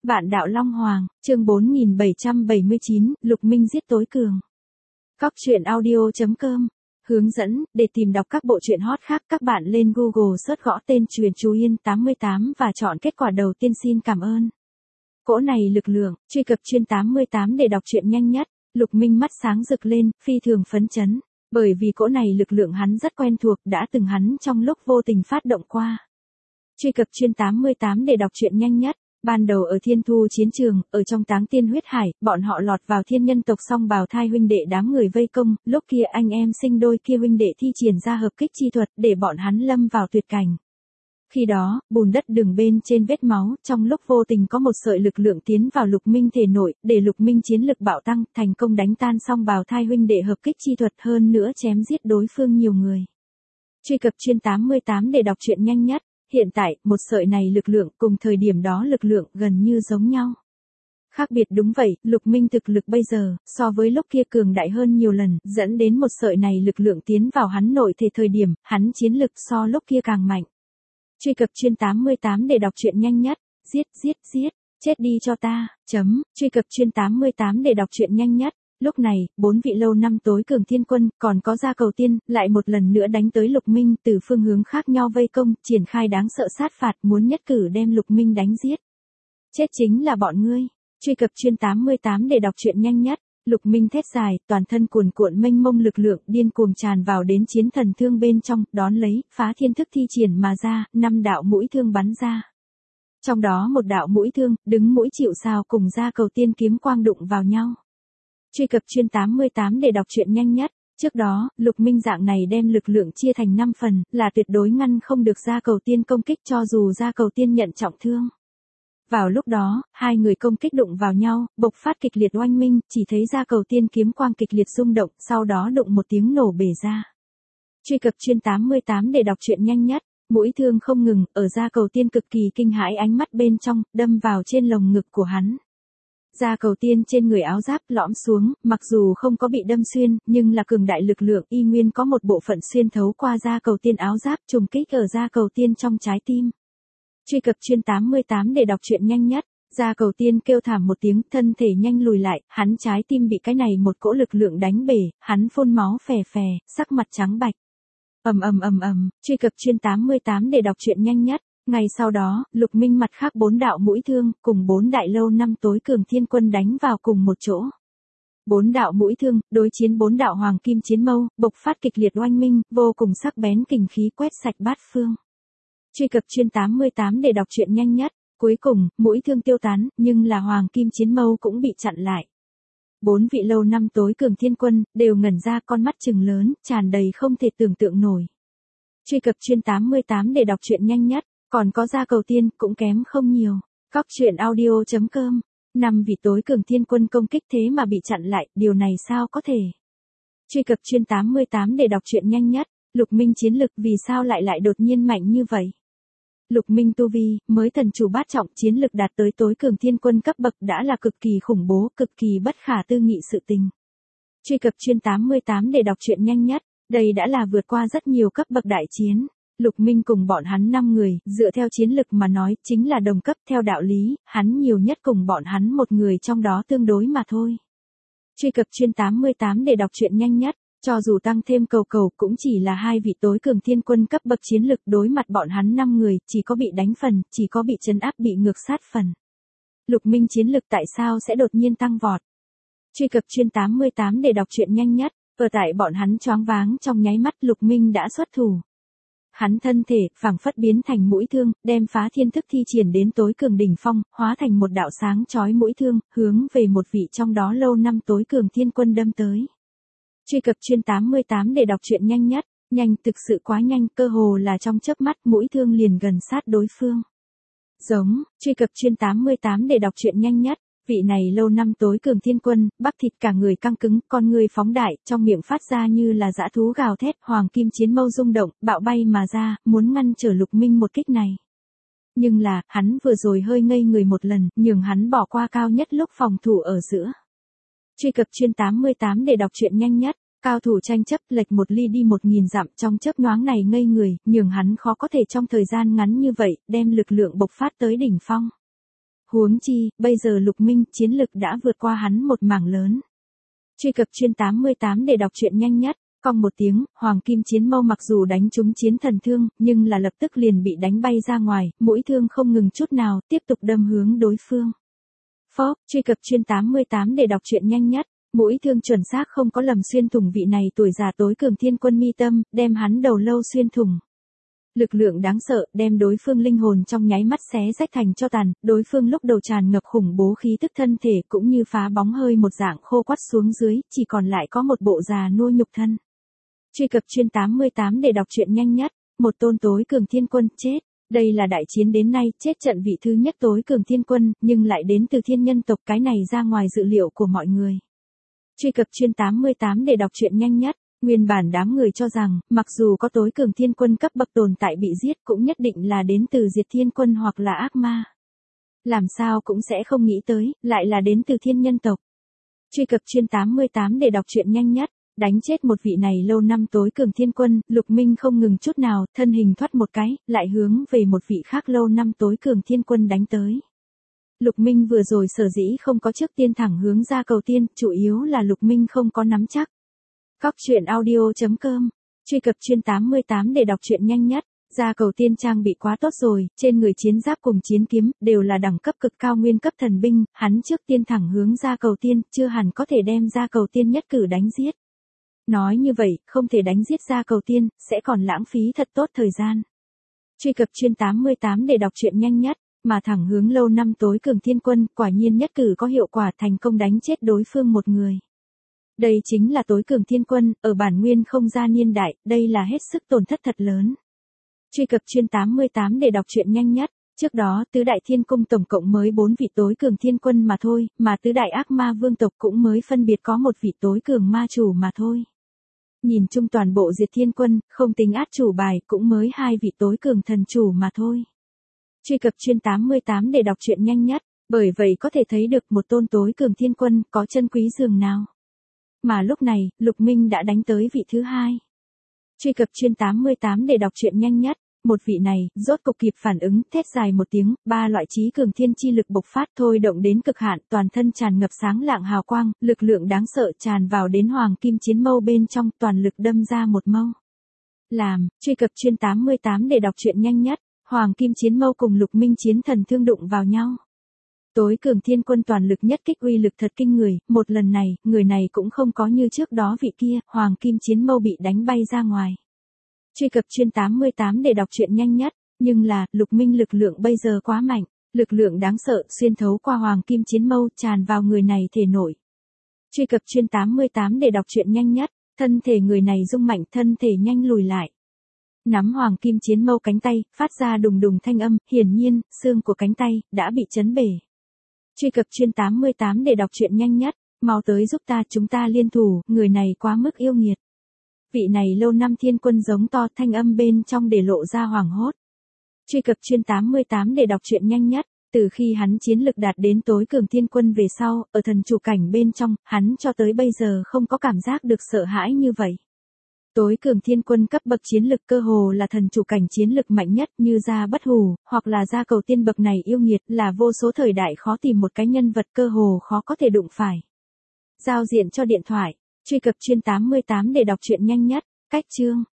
Vạn đạo Long Hoàng, chương 4779, Lục Minh giết tối cường. Cóc truyện audio.com. Hướng dẫn, để tìm đọc các bộ truyện hot khác các bạn lên Google search gõ tên Truyện Chú Yên 88 và chọn kết quả đầu tiên. Xin cảm ơn. Cỗ này lực lượng, truy cập chuyên 88 để đọc truyện nhanh nhất. Lục Minh mắt sáng rực lên, phi thường phấn chấn, bởi vì cỗ này lực lượng hắn rất quen thuộc, đã từng hắn trong lúc vô tình phát động qua. Truy cập chuyên 88 để đọc truyện nhanh nhất. Ban đầu ở Thiên Thu chiến trường, ở trong Táng Tiên huyết hải, bọn họ lọt vào thiên nhân tộc song bào thai huynh đệ đám người vây công, lúc kia anh em sinh đôi kia huynh đệ thi triển ra hợp kích chi thuật để bọn hắn lâm vào tuyệt cảnh. Khi đó, bùn đất đường bên trên vết máu, trong lúc vô tình có một sợi lực lượng tiến vào Lục Minh thể nội, để Lục Minh chiến lực bạo tăng, thành công đánh tan song bào thai huynh đệ hợp kích chi thuật, hơn nữa chém giết đối phương nhiều người. Truy cập chuyên 88 để đọc truyện nhanh nhất. Hiện tại, một sợi này lực lượng cùng thời điểm đó lực lượng gần như giống nhau. Khác biệt đúng vậy, Lục Minh thực lực bây giờ, so với lúc kia cường đại hơn nhiều lần, dẫn đến một sợi này lực lượng tiến vào hắn nội thể thời điểm, hắn chiến lực so lúc kia càng mạnh. Truy cập chuyên 88 để đọc truyện nhanh nhất, giết, chết đi cho ta, truy cập chuyên 88 để đọc truyện nhanh nhất. Lúc này, 4 vị lâu năm tối cường thiên quân, còn có Gia Cầu Tiên, lại một lần nữa đánh tới Lục Minh từ phương hướng khác nhau vây công, triển khai đáng sợ sát phạt, muốn nhất cử đem Lục Minh đánh giết. Chết chính là bọn ngươi. Truy cập chuyên 88 để đọc truyện nhanh nhất. Lục Minh thét dài, toàn thân cuồn cuộn mênh mông lực lượng điên cuồng tràn vào đến chiến thần thương bên trong, đón lấy, phá thiên thức thi triển mà ra, 5 đạo mũi thương bắn ra. Trong đó một đạo mũi thương, đứng mũi chịu sào cùng Gia Cầu Tiên kiếm quang đụng vào nhau. Truy cập chuyên 88 để đọc truyện nhanh nhất. Trước đó, Lục Minh dạng này đem lực lượng chia thành 5 phần, là tuyệt đối ngăn không được Gia Cầu Tiên công kích cho dù Gia Cầu Tiên nhận trọng thương. Vào lúc đó, hai người công kích đụng vào nhau, bộc phát kịch liệt oanh minh, chỉ thấy Gia Cầu Tiên kiếm quang kịch liệt rung động, sau đó đụng một tiếng nổ bể ra. Truy cập chuyên 88 để đọc truyện nhanh nhất. Mũi thương không ngừng, ở Gia Cầu Tiên cực kỳ kinh hãi ánh mắt bên trong, đâm vào trên lồng ngực của hắn. Gia Cầu Tiên trên người áo giáp lõm xuống, mặc dù không có bị đâm xuyên, nhưng là cường đại lực lượng y nguyên có một bộ phận xuyên thấu qua Gia Cầu Tiên áo giáp trùng kích ở Gia Cầu Tiên trong trái tim. Truy cập chuyên 88 để đọc truyện nhanh nhất. Gia Cầu Tiên kêu thảm một tiếng, thân thể nhanh lùi lại, hắn trái tim bị cái này một cỗ lực lượng đánh bể, hắn phun máu phè phè, sắc mặt trắng bạch. Truy cập chuyên 88 để đọc truyện nhanh nhất. Ngày sau đó, Lục Minh mặt khác 4 đạo mũi thương, cùng 4 đại lâu năm tối cường thiên quân đánh vào cùng một chỗ. 4 đạo mũi thương, đối chiến 4 đạo hoàng kim chiến mâu, bộc phát kịch liệt oanh minh, vô cùng sắc bén kình khí quét sạch bát phương. Truy cập chuyên 88 để đọc truyện nhanh nhất. Cuối cùng, mũi thương tiêu tán, nhưng là hoàng kim chiến mâu cũng bị chặn lại. 4 vị lâu năm tối cường thiên quân, đều ngẩn ra con mắt trừng lớn, tràn đầy không thể tưởng tượng nổi. Truy cập chuyên 88 để đọc truyện nhanh nhất. Còn có Gia Cầu Tiên, cũng kém không nhiều. Cóc truyện audio.com. 5 vị tối cường thiên quân công kích thế mà bị chặn lại, điều này sao có thể? Truy cập chuyên 88 để đọc truyện nhanh nhất. Lục Minh chiến lực vì sao lại đột nhiên mạnh như vậy? Lục Minh tu vi, mới thần chủ bát trọng, chiến lực đạt tới tối cường thiên quân cấp bậc đã là cực kỳ khủng bố, cực kỳ bất khả tư nghị sự tình. Truy cập chuyên 88 để đọc truyện nhanh nhất. Đây đã là vượt qua rất nhiều cấp bậc đại chiến. Lục Minh cùng bọn hắn 5 người, dựa theo chiến lực mà nói, chính là đồng cấp, theo đạo lý, hắn nhiều nhất cùng bọn hắn một người trong đó tương đối mà thôi. Truy cập chuyên 88 để đọc truyện nhanh nhất. Cho dù tăng thêm cầu cũng chỉ là 2 vị tối cường thiên quân cấp bậc chiến lực, đối mặt bọn hắn 5 người, chỉ có bị đánh phần, chỉ có bị trấn áp bị ngược sát phần. Lục Minh chiến lực tại sao sẽ đột nhiên tăng vọt? Truy cập chuyên 88 để đọc truyện nhanh nhất. Ở tại bọn hắn choáng váng trong nháy mắt, Lục Minh đã xuất thủ. Hắn thân thể, phảng phất biến thành mũi thương, đem phá thiên thức thi triển đến tối cường đỉnh phong, hóa thành một đạo sáng chói mũi thương, hướng về một vị trong đó lâu năm tối cường thiên quân đâm tới. Truy cập chuyên 88 để đọc truyện nhanh nhất. Nhanh, thực sự quá nhanh, cơ hồ là trong chớp mắt mũi thương liền gần sát đối phương. Giống, truy cập chuyên 88 để đọc truyện nhanh nhất. Vị này lâu năm tối cường thiên quân, bắp thịt cả người căng cứng, con người phóng đại, trong miệng phát ra như là dã thú gào thét, hoàng kim chiến mâu rung động, bạo bay mà ra, muốn ngăn trở Lục Minh một kích này. Nhưng là, hắn vừa rồi hơi ngây người một lần, nhường hắn bỏ qua cao nhất lúc phòng thủ ở giữa. Truy cập chuyên 88 để đọc truyện nhanh nhất. Cao thủ tranh chấp lệch một ly đi 1000 dặm trong chớp nhoáng này ngây người, nhường hắn khó có thể trong thời gian ngắn như vậy, đem lực lượng bộc phát tới đỉnh phong. Huống chi, bây giờ Lục Minh chiến lực đã vượt qua hắn một mảng lớn. Truy cập chuyên 88 để đọc truyện nhanh nhất. Cong một tiếng, Hoàng Kim Chiến Mâu mặc dù đánh trúng chiến thần thương, nhưng là lập tức liền bị đánh bay ra ngoài, mũi thương không ngừng chút nào, tiếp tục đâm hướng đối phương. Phốc, truy cập chuyên 88 để đọc truyện nhanh nhất. Mũi thương chuẩn xác không có lầm xuyên thủng vị này tuổi già tối cường thiên quân mi tâm, đem hắn đầu lâu xuyên thủng. Lực lượng đáng sợ, đem đối phương linh hồn trong nháy mắt xé rách thành cho tàn, đối phương lúc đầu tràn ngập khủng bố khí tức thân thể cũng như phá bóng hơi một dạng khô quắt xuống dưới, chỉ còn lại có một bộ già nua nhục thân. Truy cập chuyên 88 để đọc truyện nhanh nhất. Một tôn tối cường thiên quân chết. Đây là đại chiến đến nay chết trận vị thứ nhất tối cường thiên quân, nhưng lại đến từ thiên nhân tộc, cái này ra ngoài dự liệu của mọi người. Truy cập chuyên 88 để đọc truyện nhanh nhất. Nguyên bản đám người cho rằng, mặc dù có tối cường thiên quân cấp bậc tồn tại bị giết cũng nhất định là đến từ diệt thiên quân hoặc là ác ma. Làm sao cũng sẽ không nghĩ tới, lại là đến từ thiên nhân tộc. Truy cập chuyên 88 để đọc truyện nhanh nhất. Đánh chết một vị này lâu năm tối cường thiên quân, Lục Minh không ngừng chút nào, thân hình thoát một cái, lại hướng về một vị khác lâu năm tối cường thiên quân đánh tới. Lục Minh vừa rồi sở dĩ không có trước tiên thẳng hướng ra cầu tiên, chủ yếu là Lục Minh không có nắm chắc. Cóc truyện audio.com, truy cập chuyên 88 để đọc truyện nhanh nhất. Ra cầu tiên trang bị quá tốt rồi, trên người chiến giáp cùng chiến kiếm, đều là đẳng cấp cực cao nguyên cấp thần binh, hắn trước tiên thẳng hướng ra cầu tiên, chưa hẳn có thể đem ra cầu tiên nhất cử đánh giết. Nói như vậy, không thể đánh giết ra cầu tiên, sẽ còn lãng phí thật tốt thời gian. Truy cập chuyên 88 để đọc truyện nhanh nhất, mà thẳng hướng lâu năm tối cường thiên quân, quả nhiên nhất cử có hiệu quả thành công đánh chết đối phương một người. Đây chính là tối cường thiên quân, ở bản nguyên không gian niên đại, đây là hết sức tổn thất thật lớn. Truy cập chuyên 88 để đọc truyện nhanh nhất. Trước đó, tứ đại thiên cung tổng cộng mới 4 vị tối cường thiên quân mà thôi, mà tứ đại ác ma vương tộc cũng mới phân biệt có một vị tối cường ma chủ mà thôi. Nhìn chung toàn bộ diệt thiên quân, không tính át chủ bài, cũng mới 2 vị tối cường thần chủ mà thôi. Truy cập chuyên 88 để đọc truyện nhanh nhất, bởi vậy có thể thấy được một tôn tối cường thiên quân có chân quý dường nào. Mà lúc này, Lục Minh đã đánh tới vị thứ 2. Truy cập chuyên 88 để đọc truyện nhanh nhất. Một vị này, rốt cục kịp phản ứng, thét dài một tiếng, 3 loại chí cường thiên chi lực bộc phát thôi động đến cực hạn, toàn thân tràn ngập sáng lạng hào quang, lực lượng đáng sợ tràn vào đến Hoàng Kim Chiến Mâu bên trong, toàn lực đâm ra một mâu. Truy cập chuyên 88 để đọc truyện nhanh nhất. Hoàng Kim Chiến Mâu cùng Lục Minh chiến thần thương đụng vào nhau. Tối cường thiên quân toàn lực nhất kích uy lực thật kinh người, một lần này, người này cũng không có như trước đó vị kia, Hoàng Kim Chiến Mâu bị đánh bay ra ngoài. Truy cập chuyên 88 để đọc truyện nhanh nhất, nhưng là, Lục Minh lực lượng bây giờ quá mạnh, lực lượng đáng sợ xuyên thấu qua Hoàng Kim Chiến Mâu tràn vào người này thể nội. Truy cập chuyên 88 để đọc truyện nhanh nhất, thân thể người này rung mạnh, thân thể nhanh lùi lại. Nắm Hoàng Kim Chiến Mâu cánh tay, phát ra đùng đùng thanh âm, hiển nhiên, xương của cánh tay đã bị chấn bể. Truy cập chuyên 88 để đọc truyện nhanh nhất, mau tới giúp ta, chúng ta liên thủ, người này quá mức yêu nghiệt. Vị này lâu năm thiên quân giống to, thanh âm bên trong để lộ ra hoảng hốt. Truy cập chuyên 88 để đọc truyện nhanh nhất, từ khi hắn chiến lực đạt đến tối cường thiên quân về sau, ở thần chủ cảnh bên trong, hắn cho tới bây giờ không có cảm giác được sợ hãi như vậy. Tối cường thiên quân cấp bậc chiến lực cơ hồ là thần chủ cảnh chiến lực mạnh nhất, như Gia Bất Hủ, hoặc là Gia Cầu Tiên bậc này yêu nghiệt, là vô số thời đại khó tìm một cái nhân vật cơ hồ khó có thể đụng phải. Giao diện cho điện thoại. Truy cập chuyên 88 để đọc truyện nhanh nhất. Cách chương.